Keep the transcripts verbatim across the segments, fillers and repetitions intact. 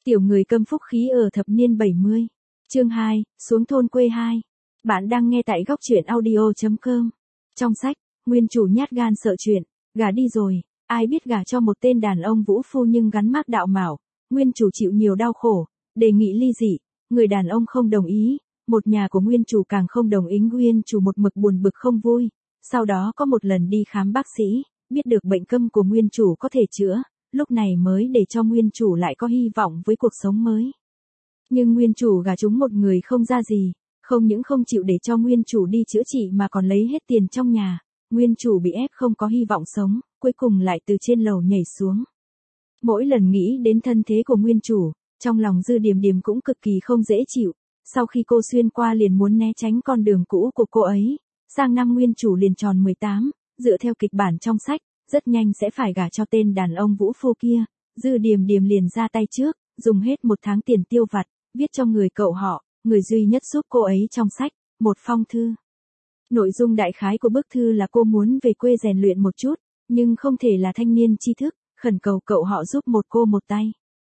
Tiểu người câm phúc khí ở thập niên bảy mươi. Chương hai, xuống thôn quê hai. Bạn đang nghe tại góc truyện audio chấm com. Trong sách, nguyên chủ nhát gan sợ chuyện, gả đi rồi, ai biết gả cho một tên đàn ông vũ phu nhưng gắn mác đạo mạo, nguyên chủ chịu nhiều đau khổ, đề nghị ly dị, người đàn ông không đồng ý, một nhà của nguyên chủ càng không đồng ý, nguyên chủ một mực buồn bực không vui. Sau đó có một lần đi khám bác sĩ, biết được bệnh câm của nguyên chủ có thể chữa, lúc này mới để cho nguyên chủ lại có hy vọng với cuộc sống mới. Nhưng nguyên chủ gả trúng một người không ra gì, không những không chịu để cho nguyên chủ đi chữa trị mà còn lấy hết tiền trong nhà, nguyên chủ bị ép không có hy vọng sống, cuối cùng lại từ trên lầu nhảy xuống. Mỗi lần nghĩ đến thân thế của nguyên chủ, trong lòng Dư Điềm Điềm cũng cực kỳ không dễ chịu, sau khi cô xuyên qua liền muốn né tránh con đường cũ của cô ấy, sang năm nguyên chủ liền tròn mười tám, dựa theo kịch bản trong sách, rất nhanh sẽ phải gả cho tên đàn ông vũ phu kia, Dư Điềm Điềm liền ra tay trước, dùng hết một tháng tiền tiêu vặt, viết cho người cậu họ, người duy nhất giúp cô ấy trong sách, một phong thư. Nội dung đại khái của bức thư là cô muốn về quê rèn luyện một chút, nhưng không thể là thanh niên tri thức, khẩn cầu cậu họ giúp một cô một tay.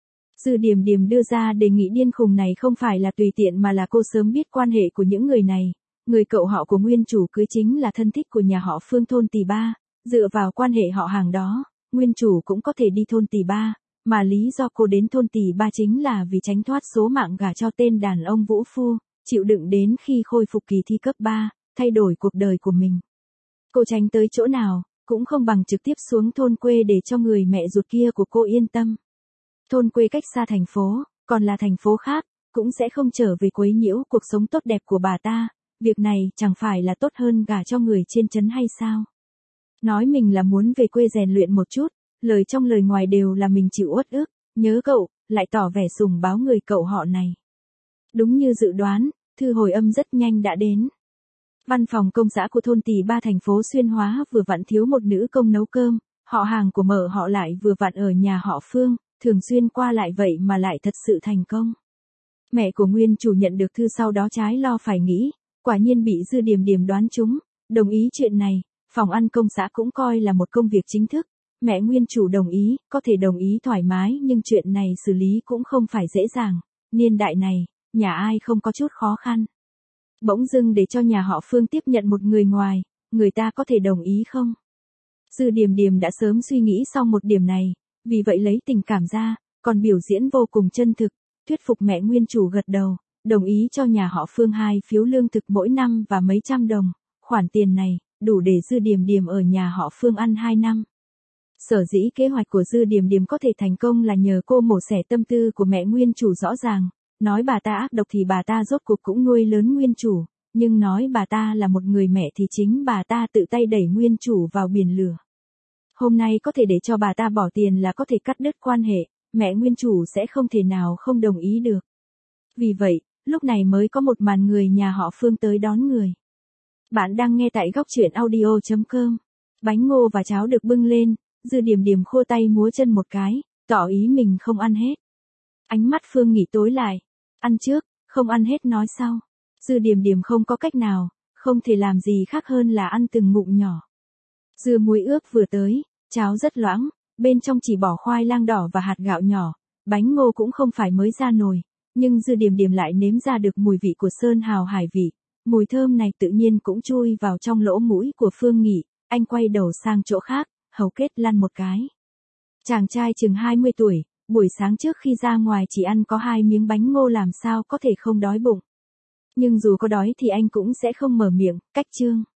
Dư Điềm Điềm đưa ra đề nghị điên khùng này không phải là tùy tiện mà là cô sớm biết quan hệ của những người này, người cậu họ của nguyên chủ cưới chính là thân thích của nhà họ Phương thôn Tỳ Ba, dựa vào quan hệ họ hàng đó, nguyên chủ cũng có thể đi thôn Tỳ Ba, mà lý do cô đến thôn Tỳ Ba chính là vì tránh thoát số mạng gả cho tên đàn ông vũ phu, chịu đựng đến khi khôi phục kỳ thi cấp ba, thay đổi cuộc đời của mình. Cô tránh tới chỗ nào, cũng không bằng trực tiếp xuống thôn quê để cho người mẹ ruột kia của cô yên tâm. Thôn quê cách xa thành phố, còn là thành phố khác, cũng sẽ không trở về quấy nhiễu cuộc sống tốt đẹp của bà ta, việc này chẳng phải là tốt hơn gả cho người trên trấn hay sao? Nói mình là muốn về quê rèn luyện một chút, lời trong lời ngoài đều là mình chịu uất ức, nhớ cậu, lại tỏ vẻ sùng bái người cậu họ này. Đúng như dự đoán, thư hồi âm rất nhanh đã đến. Văn phòng công xã của thôn Tỳ Ba thành phố Xuyên Hóa vừa vặn thiếu một nữ công nấu cơm, họ hàng của mợ họ lại vừa vặn ở nhà họ Phương, thường xuyên qua lại vậy mà lại thật sự thành công. Mẹ của nguyên chủ nhận được thư sau đó trái lo phải nghĩ, quả nhiên bị Dư Điềm Điềm đoán trúng, đồng ý chuyện này, phòng ăn công xã cũng coi là một công việc chính thức. Mẹ nguyên chủ đồng ý, có thể đồng ý thoải mái nhưng chuyện này xử lý cũng không phải dễ dàng, niên đại này, nhà ai không có chút khó khăn. Bỗng dưng để cho nhà họ Phương tiếp nhận một người ngoài, người ta có thể đồng ý không? Dư Điềm Điềm đã sớm suy nghĩ xong một điểm này, vì vậy lấy tình cảm ra, còn biểu diễn vô cùng chân thực, thuyết phục mẹ nguyên chủ gật đầu, đồng ý cho nhà họ Phương hai phiếu lương thực mỗi năm và mấy trăm đồng, khoản tiền này, đủ để Dư Điềm Điềm ở nhà họ Phương ăn hai năm. Sở dĩ kế hoạch của Dư Điềm Điềm có thể thành công là nhờ cô mổ xẻ tâm tư của mẹ nguyên chủ rõ ràng, nói bà ta ác độc thì bà ta rốt cuộc cũng nuôi lớn nguyên chủ, nhưng nói bà ta là một người mẹ thì chính bà ta tự tay đẩy nguyên chủ vào biển lửa. Hôm nay có thể để cho bà ta bỏ tiền là có thể cắt đứt quan hệ, mẹ nguyên chủ sẽ không thể nào không đồng ý được. Vì vậy, lúc này mới có một màn người nhà họ Phương tới đón người. Bạn đang nghe tại góc truyện audio chấm com. Bánh ngô và cháo được bưng lên, Dư Điềm Điềm khô tay múa chân một cái, tỏ ý mình không ăn hết. Ánh mắt Phương Nghị tối lại, ăn trước, không ăn hết nói sau. Dư Điềm Điềm không có cách nào, không thể làm gì khác hơn là ăn từng ngụm nhỏ. Dưa muối ướp vừa tới, cháo rất loãng, bên trong chỉ bỏ khoai lang đỏ và hạt gạo nhỏ, bánh ngô cũng không phải mới ra nồi, nhưng Dư Điềm Điềm lại nếm ra được mùi vị của sơn hào hải vị, mùi thơm này tự nhiên cũng chui vào trong lỗ mũi của Phương Nghị, anh quay đầu sang chỗ khác, hầu kết lăn một cái. Chàng trai chừng hai mươi tuổi, buổi sáng trước khi ra ngoài chỉ ăn có hai miếng bánh ngô làm sao có thể không đói bụng. Nhưng dù có đói thì anh cũng sẽ không mở miệng, cách chương.